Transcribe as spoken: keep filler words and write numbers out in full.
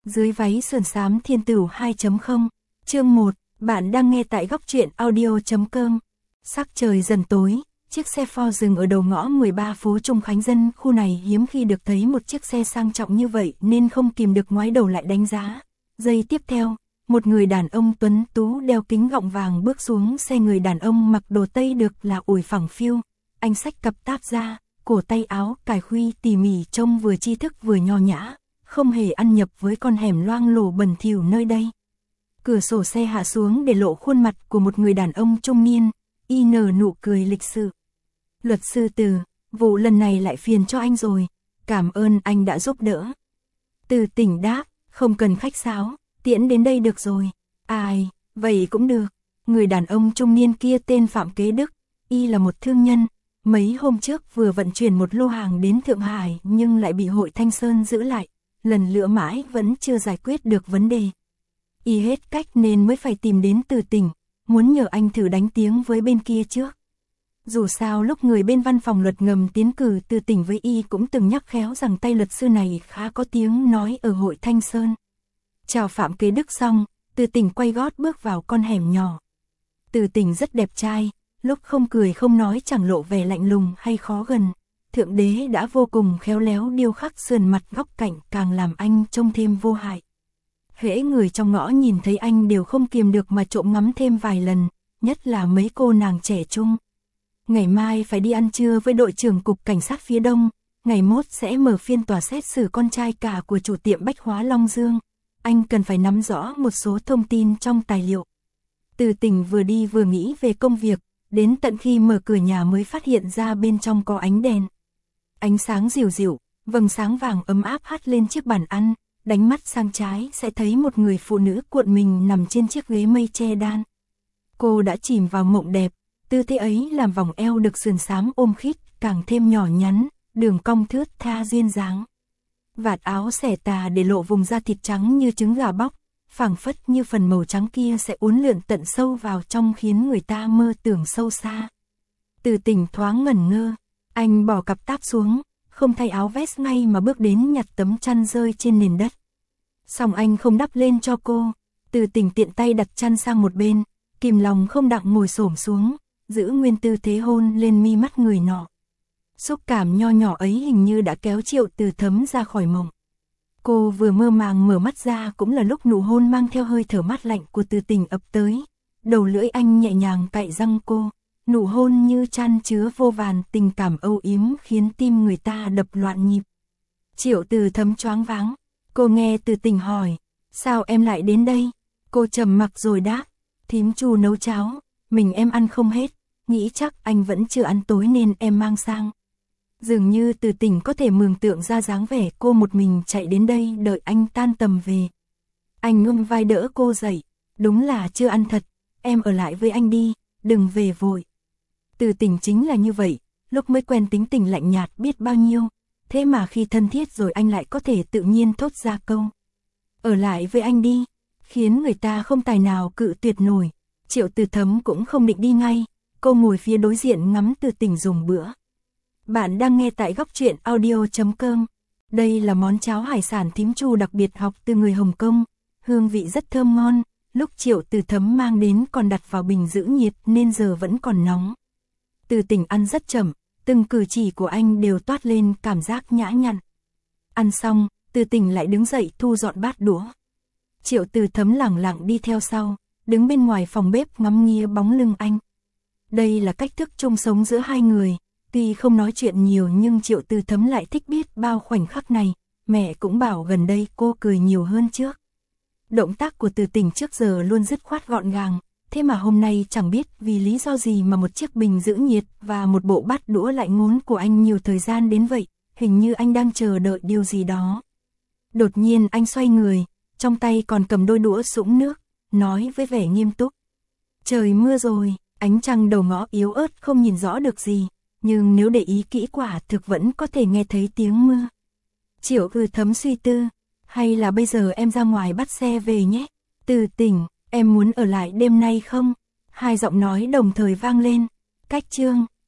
Dưới váy sườn xám thiên tửu hai chấm không, chương một, bạn đang nghe tại góc truyện audio.com. Sắc trời dần tối, chiếc xe Ford dừng ở đầu ngõ mười ba phố Trung Khánh Dân, khu này hiếm khi được thấy một chiếc xe sang trọng như vậy nên không kìm được ngoái đầu lại đánh giá. Giây tiếp theo, một người đàn ông tuấn tú đeo kính gọng vàng bước xuống xe. Người đàn ông mặc đồ Tây được là ủi phẳng phiu, anh xách cặp táp ra, cổ tay áo cài khuy tỉ mỉ trông vừa tri thức vừa nho nhã, không hề ăn nhập với con hẻm loang lổ bẩn thỉu nơi đây. Cửa sổ xe hạ xuống để lộ khuôn mặt của một người đàn ông trung niên, y nở nụ cười lịch sự. Luật sư Từ, vụ lần này lại phiền cho anh rồi, cảm ơn anh đã giúp đỡ. Từ Tỉnh đáp, không cần khách sáo, tiễn đến đây được rồi. Ai, vậy cũng được. Người đàn ông trung niên kia tên Phạm Kế Đức, y là một thương nhân. Mấy hôm trước vừa vận chuyển một lô hàng đến Thượng Hải nhưng lại bị Hội Thanh Sơn giữ lại, lần lữa mãi vẫn chưa giải quyết được vấn đề. Y hết cách nên mới phải tìm đến Từ Tỉnh, muốn nhờ anh thử đánh tiếng với bên kia trước. Dù sao lúc người bên văn phòng luật ngầm tiến cử Từ Tỉnh với y cũng từng nhắc khéo rằng tay luật sư này khá có tiếng nói ở Hội Thanh Sơn. Chào Phạm Kế Đức xong, Từ Tỉnh quay gót bước vào con hẻm nhỏ. Từ Tỉnh rất đẹp trai, lúc không cười không nói chẳng lộ vẻ lạnh lùng hay khó gần. Thượng đế đã vô cùng khéo léo điêu khắc sườn mặt góc cạnh càng làm anh trông thêm vô hại. Hễ người trong ngõ nhìn thấy anh đều không kiềm được mà trộm ngắm thêm vài lần, nhất là mấy cô nàng trẻ trung. Ngày mai phải đi ăn trưa với đội trưởng cục cảnh sát phía Đông, ngày mốt sẽ mở phiên tòa xét xử con trai cả của chủ tiệm bách hóa Long Dương. Anh cần phải nắm rõ một số thông tin trong tài liệu. Từ Tỉnh vừa đi vừa nghĩ về công việc, đến tận khi mở cửa nhà mới phát hiện ra bên trong có ánh đèn. Ánh sáng dịu dịu, vầng sáng vàng ấm áp hắt lên chiếc bàn ăn, đánh mắt sang trái sẽ thấy một người phụ nữ cuộn mình nằm trên chiếc ghế mây che đan. Cô đã chìm vào mộng đẹp, tư thế ấy làm vòng eo được sườn xám ôm khít càng thêm nhỏ nhắn, đường cong thướt tha duyên dáng. Vạt áo xẻ tà để lộ vùng da thịt trắng như trứng gà bóc, phảng phất như phần màu trắng kia sẽ uốn lượn tận sâu vào trong khiến người ta mơ tưởng sâu xa. Từ Tỉnh thoáng ngẩn ngơ, anh bỏ cặp táp xuống, không thay áo vest ngay mà bước đến nhặt tấm chăn rơi trên nền đất. Xong anh không đắp lên cho cô, Từ Tỉnh tiện tay đặt chăn sang một bên, kìm lòng không đặng ngồi xổm xuống, giữ nguyên tư thế hôn lên mi mắt người nọ. Xúc cảm nho nhỏ ấy hình như đã kéo Triệu Từ Thấm ra khỏi mộng. Cô vừa mơ màng mở mắt ra cũng là lúc nụ hôn mang theo hơi thở mát lạnh của Từ Tỉnh ập tới. Đầu lưỡi anh nhẹ nhàng cạy răng cô, nụ hôn như chan chứa vô vàn tình cảm âu yếm khiến tim người ta đập loạn nhịp. Triệu Từ Thấm choáng váng, cô nghe Từ Tỉnh hỏi, sao em lại đến đây? Cô trầm mặc rồi đáp, thím Chu nấu cháo, mình em ăn không hết, nghĩ chắc anh vẫn chưa ăn tối nên em mang sang. Dường như Từ Tỉnh có thể mường tượng ra dáng vẻ cô một mình chạy đến đây đợi anh tan tầm về. Anh ngâm vai đỡ cô dậy, đúng là chưa ăn thật, em ở lại với anh đi, đừng về vội. Từ Tỉnh chính là như vậy, lúc mới quen tính tình lạnh nhạt biết bao nhiêu, thế mà khi thân thiết rồi anh lại có thể tự nhiên thốt ra câu ở lại với anh đi, khiến người ta không tài nào cự tuyệt nổi. Triệu Từ Thấm cũng không định đi ngay, cô ngồi phía đối diện ngắm Từ Tỉnh dùng bữa. Bạn đang nghe tại góc truyện audio.com. Đây là món cháo hải sản thím Chu đặc biệt học từ người Hồng Kông, hương vị rất thơm ngon, lúc Triệu Từ Thấm mang đến còn đặt vào bình giữ nhiệt nên giờ vẫn còn nóng. Từ Tỉnh ăn rất chậm, từng cử chỉ của anh đều toát lên cảm giác nhã nhặn. Ăn xong, Từ Tỉnh lại đứng dậy thu dọn bát đũa. Triệu Từ Thấm lẳng lặng đi theo sau, đứng bên ngoài phòng bếp ngắm nghía bóng lưng anh. Đây là cách thức chung sống giữa hai người. Tuy không nói chuyện nhiều nhưng Triệu Từ Thấm lại thích biết bao khoảnh khắc này, mẹ cũng bảo gần đây cô cười nhiều hơn trước. Động tác của Từ Tỉnh trước giờ luôn dứt khoát gọn gàng, thế mà hôm nay chẳng biết vì lý do gì mà một chiếc bình giữ nhiệt và một bộ bát đũa lại ngốn của anh nhiều thời gian đến vậy, hình như anh đang chờ đợi điều gì đó. Đột nhiên anh xoay người, trong tay còn cầm đôi đũa sũng nước, nói với vẻ nghiêm túc. Trời mưa rồi, ánh trăng đầu ngõ yếu ớt không nhìn rõ được gì. Nhưng nếu để ý kỹ quả thực vẫn có thể nghe thấy tiếng mưa. Triệu Từ Thấm suy tư, hay là bây giờ em ra ngoài bắt xe về nhé. Từ Tỉnh, em muốn ở lại đêm nay không? Hai giọng nói đồng thời vang lên. Cách chương.